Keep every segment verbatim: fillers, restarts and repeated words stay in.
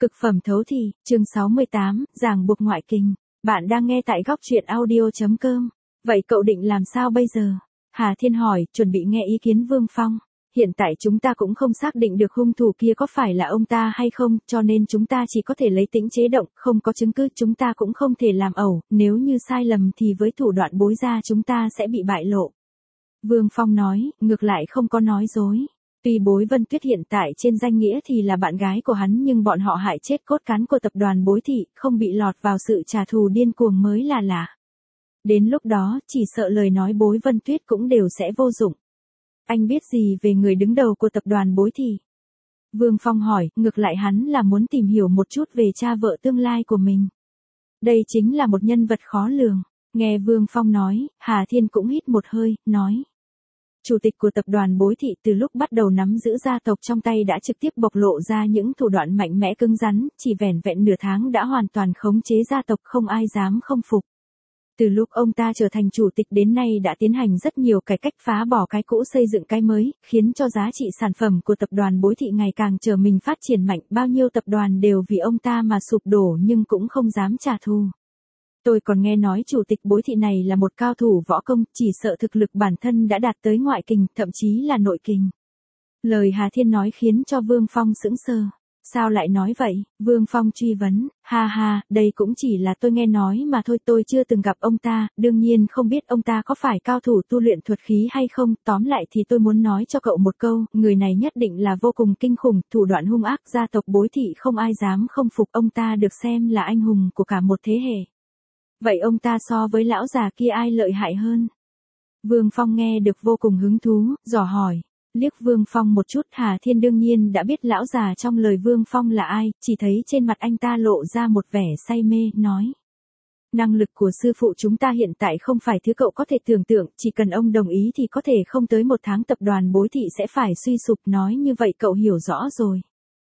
Cực phẩm thấu thị, chương sáu mươi tám, ràng buộc ngoại tình. Bạn đang nghe tại góc truyện audio chấm com. Vậy cậu định làm sao bây giờ? Hà Thiên hỏi, chuẩn bị nghe ý kiến Vương Phong. Hiện tại chúng ta cũng không xác định được hung thủ kia có phải là ông ta hay không, cho nên chúng ta chỉ có thể lấy tĩnh chế động, không có chứng cứ chúng ta cũng không thể làm ẩu, nếu như sai lầm thì với thủ đoạn bối ra chúng ta sẽ bị bại lộ. Vương Phong nói, ngược lại không có nói dối. Tuy Bối Vân Tuyết hiện tại trên danh nghĩa thì là bạn gái của hắn nhưng bọn họ hại chết cốt cán của tập đoàn Bối Thị, không bị lọt vào sự trả thù điên cuồng mới là lạ. Đến lúc đó, chỉ sợ lời nói Bối Vân Tuyết cũng đều sẽ vô dụng. Anh biết gì về người đứng đầu của tập đoàn Bối Thị? Vương Phong hỏi, ngược lại hắn là muốn tìm hiểu một chút về cha vợ tương lai của mình. Đây chính là một nhân vật khó lường. Nghe Vương Phong nói, Hà Thiên cũng hít một hơi, nói. Chủ tịch của tập đoàn Bối Thị từ lúc bắt đầu nắm giữ gia tộc trong tay đã trực tiếp bộc lộ ra những thủ đoạn mạnh mẽ cứng rắn, chỉ vẻn vẹn nửa tháng đã hoàn toàn khống chế gia tộc không ai dám không phục. Từ lúc ông ta trở thành chủ tịch đến nay đã tiến hành rất nhiều cải cách phá bỏ cái cũ xây dựng cái mới, khiến cho giá trị sản phẩm của tập đoàn Bối Thị ngày càng trở mình phát triển mạnh, bao nhiêu tập đoàn đều vì ông ta mà sụp đổ nhưng cũng không dám trả thù. Tôi còn nghe nói chủ tịch Bối Thị này là một cao thủ võ công, chỉ sợ thực lực bản thân đã đạt tới ngoại kình, thậm chí là nội kình. Lời Hà Thiên nói khiến cho Vương Phong sững sờ. Sao lại nói vậy? Vương Phong truy vấn, ha ha, đây cũng chỉ là tôi nghe nói mà thôi, tôi chưa từng gặp ông ta, đương nhiên không biết ông ta có phải cao thủ tu luyện thuật khí hay không, tóm lại thì tôi muốn nói cho cậu một câu, người này nhất định là vô cùng kinh khủng, thủ đoạn hung ác, gia tộc Bối Thị không ai dám không phục, ông ta được xem là anh hùng của cả một thế hệ. Vậy ông ta so với lão già kia ai lợi hại hơn? Vương Phong nghe được vô cùng hứng thú, dò hỏi. Liếc Vương Phong một chút, Hà Thiên đương nhiên đã biết lão già trong lời Vương Phong là ai, chỉ thấy trên mặt anh ta lộ ra một vẻ say mê, nói. Năng lực của sư phụ chúng ta hiện tại không phải thứ cậu có thể tưởng tượng, chỉ cần ông đồng ý thì có thể không tới một tháng tập đoàn Bối Thị sẽ phải suy sụp, nói như vậy cậu hiểu rõ rồi.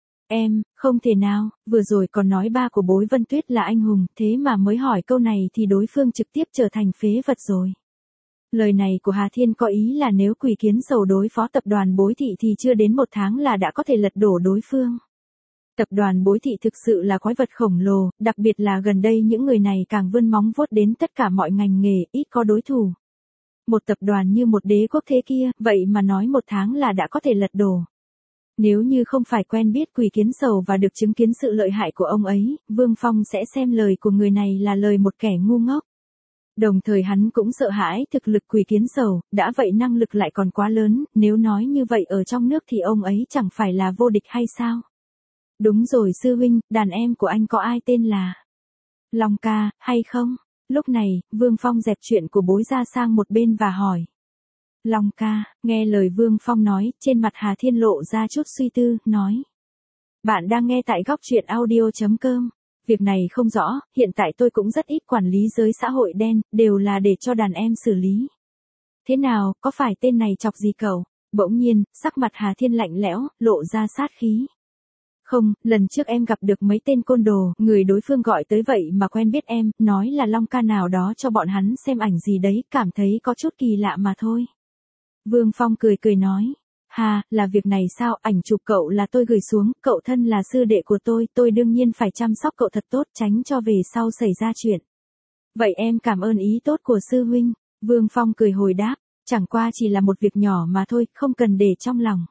Em, không thể nào, vừa rồi còn nói ba của Bối Vân Tuyết là anh hùng, thế mà mới hỏi câu này thì đối phương trực tiếp trở thành phế vật rồi. Lời này của Hà Thiên có ý là nếu Quỷ Kiến Sầu đối phó tập đoàn Bối Thị thì chưa đến một tháng là đã có thể lật đổ đối phương. Tập đoàn Bối Thị thực sự là quái vật khổng lồ, đặc biệt là gần đây những người này càng vươn móng vuốt đến tất cả mọi ngành nghề, ít có đối thủ. Một tập đoàn như một đế quốc thế kia, vậy mà nói một tháng là đã có thể lật đổ. Nếu như không phải quen biết Quỷ Kiến Sầu và được chứng kiến sự lợi hại của ông ấy, Vương Phong sẽ xem lời của người này là lời một kẻ ngu ngốc. Đồng thời hắn cũng sợ hãi thực lực Quỷ Kiến Sầu, đã vậy năng lực lại còn quá lớn, nếu nói như vậy ở trong nước thì ông ấy chẳng phải là vô địch hay sao? Đúng rồi sư huynh, đàn em của anh có ai tên là Long ca, hay không? Lúc này, Vương Phong dẹp chuyện của Bối ra sang một bên và hỏi. Long ca, nghe lời Vương Phong nói, trên mặt Hà Thiên lộ ra chút suy tư, nói. Bạn đang nghe tại góc truyện audio chấm com. Việc này không rõ, hiện tại tôi cũng rất ít quản lý giới xã hội đen, đều là để cho đàn em xử lý. Thế nào, có phải tên này chọc gì cậu? Bỗng nhiên, sắc mặt Hà Thiên lạnh lẽo, lộ ra sát khí. Không, lần trước em gặp được mấy tên côn đồ, người đối phương gọi tới vậy mà quen biết em, nói là Long ca nào đó cho bọn hắn xem ảnh gì đấy, cảm thấy có chút kỳ lạ mà thôi. Vương Phong cười cười nói. Hà, là việc này sao, ảnh chụp cậu là tôi gửi xuống, cậu thân là sư đệ của tôi, tôi đương nhiên phải chăm sóc cậu thật tốt, tránh cho về sau xảy ra chuyện. Vậy em cảm ơn ý tốt của sư huynh. Vương Phong cười hồi đáp, chẳng qua chỉ là một việc nhỏ mà thôi, không cần để trong lòng.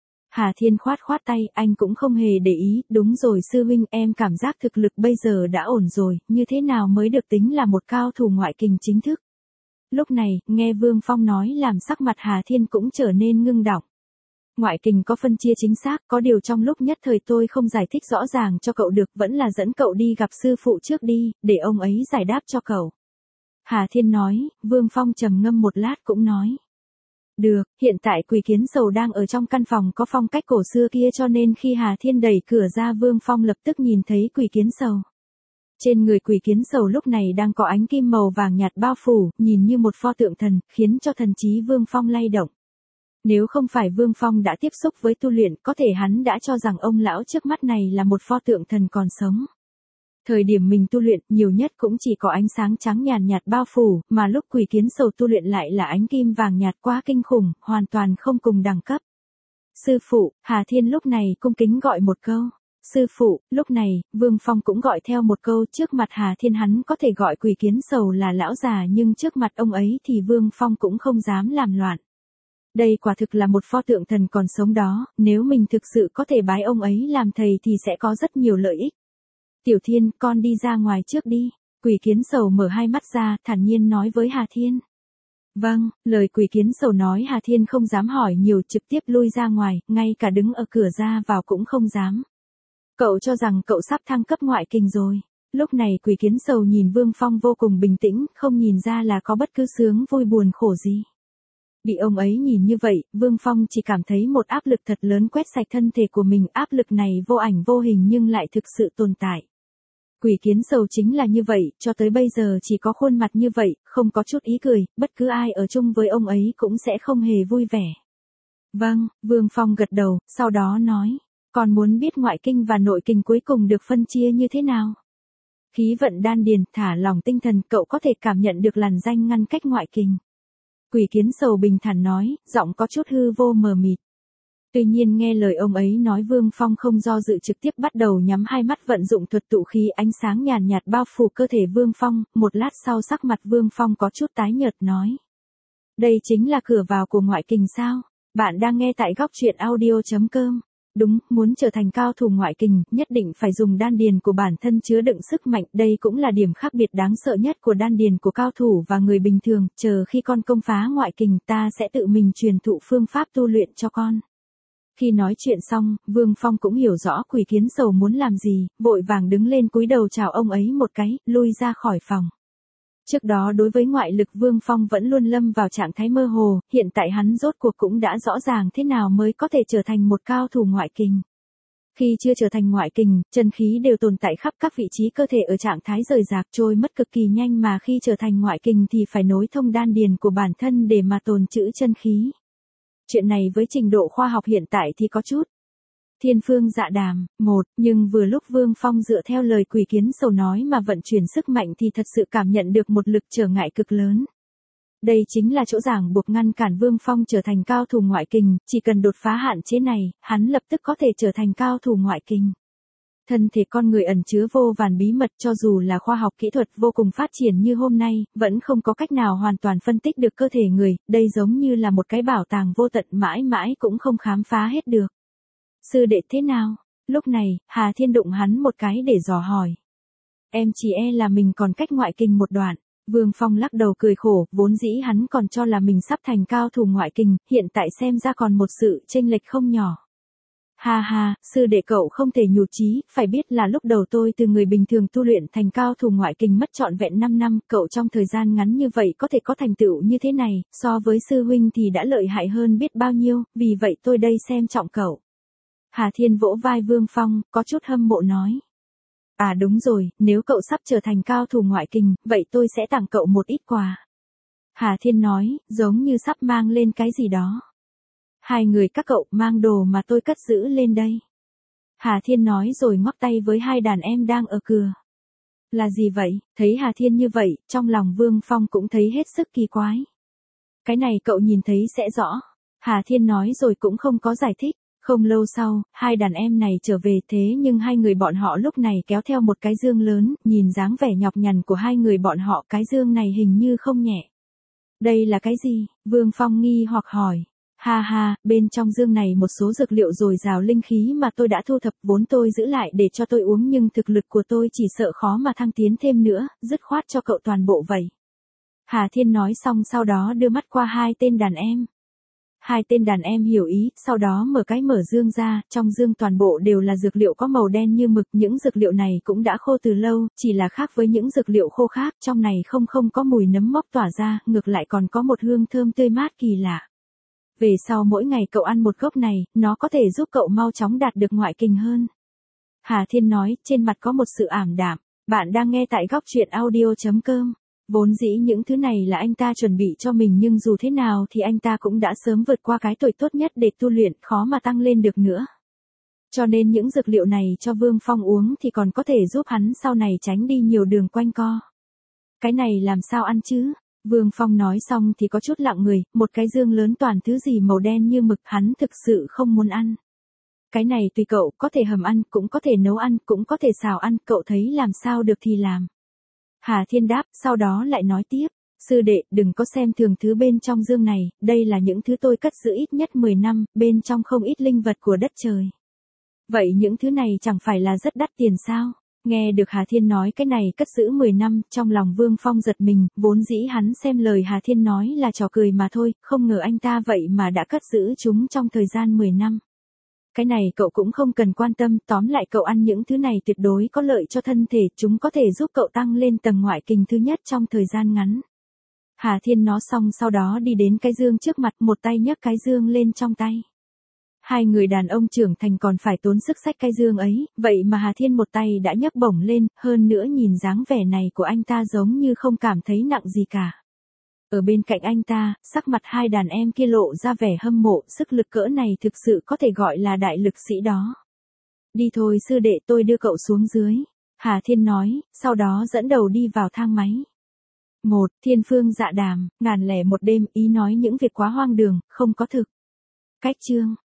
Hà Thiên khoát khoát tay, anh cũng không hề để ý, đúng rồi sư huynh, em cảm giác thực lực bây giờ đã ổn rồi, như thế nào mới được tính là một cao thủ ngoại kình chính thức. Lúc này, nghe Vương Phong nói làm sắc mặt Hà Thiên cũng trở nên ngưng đọng. Ngoại kình có phân chia chính xác, có điều trong lúc nhất thời tôi không giải thích rõ ràng cho cậu được, vẫn là dẫn cậu đi gặp sư phụ trước đi, để ông ấy giải đáp cho cậu. Hà Thiên nói, Vương Phong trầm ngâm một lát cũng nói. Được, hiện tại Quỷ Kiến Sầu đang ở trong căn phòng có phong cách cổ xưa kia cho nên khi Hà Thiên đẩy cửa ra Vương Phong lập tức nhìn thấy Quỷ Kiến Sầu. Trên người Quỷ Kiến Sầu lúc này đang có ánh kim màu vàng nhạt bao phủ, nhìn như một pho tượng thần, khiến cho thần trí Vương Phong lay động. Nếu không phải Vương Phong đã tiếp xúc với tu luyện, có thể hắn đã cho rằng ông lão trước mắt này là một pho tượng thần còn sống. Thời điểm mình tu luyện, nhiều nhất cũng chỉ có ánh sáng trắng nhàn nhạt bao phủ, mà lúc Quỷ Kiến Sầu tu luyện lại là ánh kim vàng nhạt quá kinh khủng, hoàn toàn không cùng đẳng cấp. Sư phụ, Hà Thiên lúc này cung kính gọi một câu. Sư phụ, lúc này, Vương Phong cũng gọi theo một câu, trước mặt Hà Thiên hắn có thể gọi Quỷ Kiến Sầu là lão già nhưng trước mặt ông ấy thì Vương Phong cũng không dám làm loạn. Đây quả thực là một pho tượng thần còn sống đó, nếu mình thực sự có thể bái ông ấy làm thầy thì sẽ có rất nhiều lợi ích. Tiểu Thiên, con đi ra ngoài trước đi. Quỷ Kiến Sầu mở hai mắt ra, thản nhiên nói với Hà Thiên. Vâng, lời Quỷ Kiến Sầu nói Hà Thiên không dám hỏi nhiều, trực tiếp lui ra ngoài, ngay cả đứng ở cửa ra vào cũng không dám. Cậu cho rằng cậu sắp thăng cấp ngoại kình rồi. Lúc này Quỷ Kiến Sầu nhìn Vương Phong vô cùng bình tĩnh, không nhìn ra là có bất cứ sướng vui buồn khổ gì. Bị ông ấy nhìn như vậy, Vương Phong chỉ cảm thấy một áp lực thật lớn quét sạch thân thể của mình, áp lực này vô ảnh vô hình nhưng lại thực sự tồn tại. Quỷ Kiến Sầu chính là như vậy, cho tới bây giờ chỉ có khuôn mặt như vậy, không có chút ý cười, bất cứ ai ở chung với ông ấy cũng sẽ không hề vui vẻ. Vâng, Vương Phong gật đầu, sau đó nói, còn muốn biết ngoại kinh và nội kinh cuối cùng được phân chia như thế nào? Khí vận đan điền, thả lỏng tinh thần, cậu có thể cảm nhận được làn danh ngăn cách ngoại kinh. Quỷ Kiến Sầu bình thản nói, giọng có chút hư vô mờ mịt. Tuy nhiên nghe lời ông ấy nói Vương Phong không do dự trực tiếp bắt đầu nhắm hai mắt vận dụng thuật tụ khí, ánh sáng nhàn nhạt bao phủ cơ thể Vương Phong, một lát sau sắc mặt Vương Phong có chút tái nhợt nói. Đây chính là cửa vào của ngoại kình sao? Bạn đang nghe tại góc truyện audio chấm com. Đúng, muốn trở thành cao thủ ngoại kình, nhất định phải dùng đan điền của bản thân chứa đựng sức mạnh, đây cũng là điểm khác biệt đáng sợ nhất của đan điền của cao thủ và người bình thường, chờ khi con công phá ngoại kình ta sẽ tự mình truyền thụ phương pháp tu luyện cho con. Khi nói chuyện xong, Vương Phong cũng hiểu rõ Quỷ Kiến Sầu muốn làm gì, vội vàng đứng lên cúi đầu chào ông ấy một cái, lui ra khỏi phòng. Trước đó đối với ngoại lực Vương Phong vẫn luôn lâm vào trạng thái mơ hồ, hiện tại hắn rốt cuộc cũng đã rõ ràng thế nào mới có thể trở thành một cao thủ ngoại kình. Khi chưa trở thành ngoại kình, chân khí đều tồn tại khắp các vị trí cơ thể ở trạng thái rời rạc trôi mất cực kỳ nhanh, mà khi trở thành ngoại kình thì phải nối thông đan điền của bản thân để mà tồn trữ chân khí. Chuyện này với trình độ khoa học hiện tại thì có chút thiên phương dạ đàm, một, nhưng vừa lúc Vương Phong dựa theo lời Quỷ Kiến Sầu nói mà vận chuyển sức mạnh thì thật sự cảm nhận được một lực trở ngại cực lớn. Đây chính là chỗ ràng buộc ngăn cản Vương Phong trở thành cao thủ ngoại kình, chỉ cần đột phá hạn chế này, hắn lập tức có thể trở thành cao thủ ngoại kình. Thân thể con người ẩn chứa vô vàn bí mật, cho dù là khoa học kỹ thuật vô cùng phát triển như hôm nay, vẫn không có cách nào hoàn toàn phân tích được cơ thể người, đây giống như là một cái bảo tàng vô tận mãi mãi cũng không khám phá hết được. Sư đệ thế nào? Lúc này, Hà Thiên đụng hắn một cái để dò hỏi. Em chỉ e là mình còn cách ngoại kình một đoạn. Vương Phong lắc đầu cười khổ, vốn dĩ hắn còn cho là mình sắp thành cao thủ ngoại kình, hiện tại xem ra còn một sự chênh lệch không nhỏ. Ha ha, sư đệ cậu không thể nhụt chí, phải biết là lúc đầu tôi từ người bình thường tu luyện thành cao thủ ngoại kình mất trọn vẹn năm năm, cậu trong thời gian ngắn như vậy có thể có thành tựu như thế này, so với sư huynh thì đã lợi hại hơn biết bao nhiêu, vì vậy tôi đây xem trọng cậu. Hà Thiên vỗ vai Vương Phong, có chút hâm mộ nói. À đúng rồi, nếu cậu sắp trở thành cao thủ ngoại kình, vậy tôi sẽ tặng cậu một ít quà. Hà Thiên nói, giống như sắp mang lên cái gì đó. Hai người các cậu mang đồ mà tôi cất giữ lên đây. Hà Thiên nói rồi ngoắc tay với hai đàn em đang ở cửa. Là gì vậy? Thấy Hà Thiên như vậy, trong lòng Vương Phong cũng thấy hết sức kỳ quái. Cái này cậu nhìn thấy sẽ rõ. Hà Thiên nói rồi cũng không có giải thích. Không lâu sau, hai đàn em này trở về, thế nhưng hai người bọn họ lúc này kéo theo một cái dương lớn, nhìn dáng vẻ nhọc nhằn của hai người bọn họ, cái dương này hình như không nhẹ. Đây là cái gì? Vương Phong nghi hoặc hỏi. Ha ha, bên trong dương này một số dược liệu dồi dào linh khí mà tôi đã thu thập, vốn tôi giữ lại để cho tôi uống nhưng thực lực của tôi chỉ sợ khó mà thăng tiến thêm nữa, dứt khoát cho cậu toàn bộ vậy. Hà Thiên nói xong sau đó đưa mắt qua hai tên đàn em. Hai tên đàn em hiểu ý, sau đó mở cái mở dương ra, trong dương toàn bộ đều là dược liệu có màu đen như mực, những dược liệu này cũng đã khô từ lâu, chỉ là khác với những dược liệu khô khác, trong này không không có mùi nấm mốc tỏa ra, ngược lại còn có một hương thơm tươi mát kỳ lạ. Về sau mỗi ngày cậu ăn một gốc này, nó có thể giúp cậu mau chóng đạt được ngoại kình hơn. Hà Thiên nói, trên mặt có một sự ảm đạm. Bạn đang nghe tại góc truyện audio chấm com. Vốn dĩ những thứ này là anh ta chuẩn bị cho mình nhưng dù thế nào thì anh ta cũng đã sớm vượt qua cái tuổi tốt nhất để tu luyện, khó mà tăng lên được nữa. Cho nên những dược liệu này cho Vương Phong uống thì còn có thể giúp hắn sau này tránh đi nhiều đường quanh co. Cái này làm sao ăn chứ? Vương Phong nói xong thì có chút lặng người, một cái dương lớn toàn thứ gì màu đen như mực hắn thực sự không muốn ăn. Cái này tùy cậu, có thể hầm ăn, cũng có thể nấu ăn, cũng có thể xào ăn, cậu thấy làm sao được thì làm. Hà Thiên đáp, sau đó lại nói tiếp, sư đệ, đừng có xem thường thứ bên trong dương này, đây là những thứ tôi cất giữ ít nhất mười năm, bên trong không ít linh vật của đất trời. Vậy những thứ này chẳng phải là rất đắt tiền sao? Nghe được Hà Thiên nói cái này cất giữ mười năm, trong lòng Vương Phong giật mình, vốn dĩ hắn xem lời Hà Thiên nói là trò cười mà thôi, không ngờ anh ta vậy mà đã cất giữ chúng trong thời gian mười năm. Cái này cậu cũng không cần quan tâm, tóm lại cậu ăn những thứ này tuyệt đối có lợi cho thân thể, chúng có thể giúp cậu tăng lên tầng ngoại kình thứ nhất trong thời gian ngắn. Hà Thiên nói xong sau đó đi đến cái dương trước mặt, một tay nhấc cái dương lên trong tay. Hai người đàn ông trưởng thành còn phải tốn sức xách cái dương ấy, vậy mà Hà Thiên một tay đã nhấc bổng lên, hơn nữa nhìn dáng vẻ này của anh ta giống như không cảm thấy nặng gì cả. Ở bên cạnh anh ta, sắc mặt hai đàn em kia lộ ra vẻ hâm mộ, sức lực cỡ này thực sự có thể gọi là đại lực sĩ đó. Đi thôi sư đệ, tôi đưa cậu xuống dưới. Hà Thiên nói, sau đó dẫn đầu đi vào thang máy. Một, Thiên Phương Dạ Đàm, ngàn lẻ một đêm, ý nói những việc quá hoang đường, không có thực. Cách chương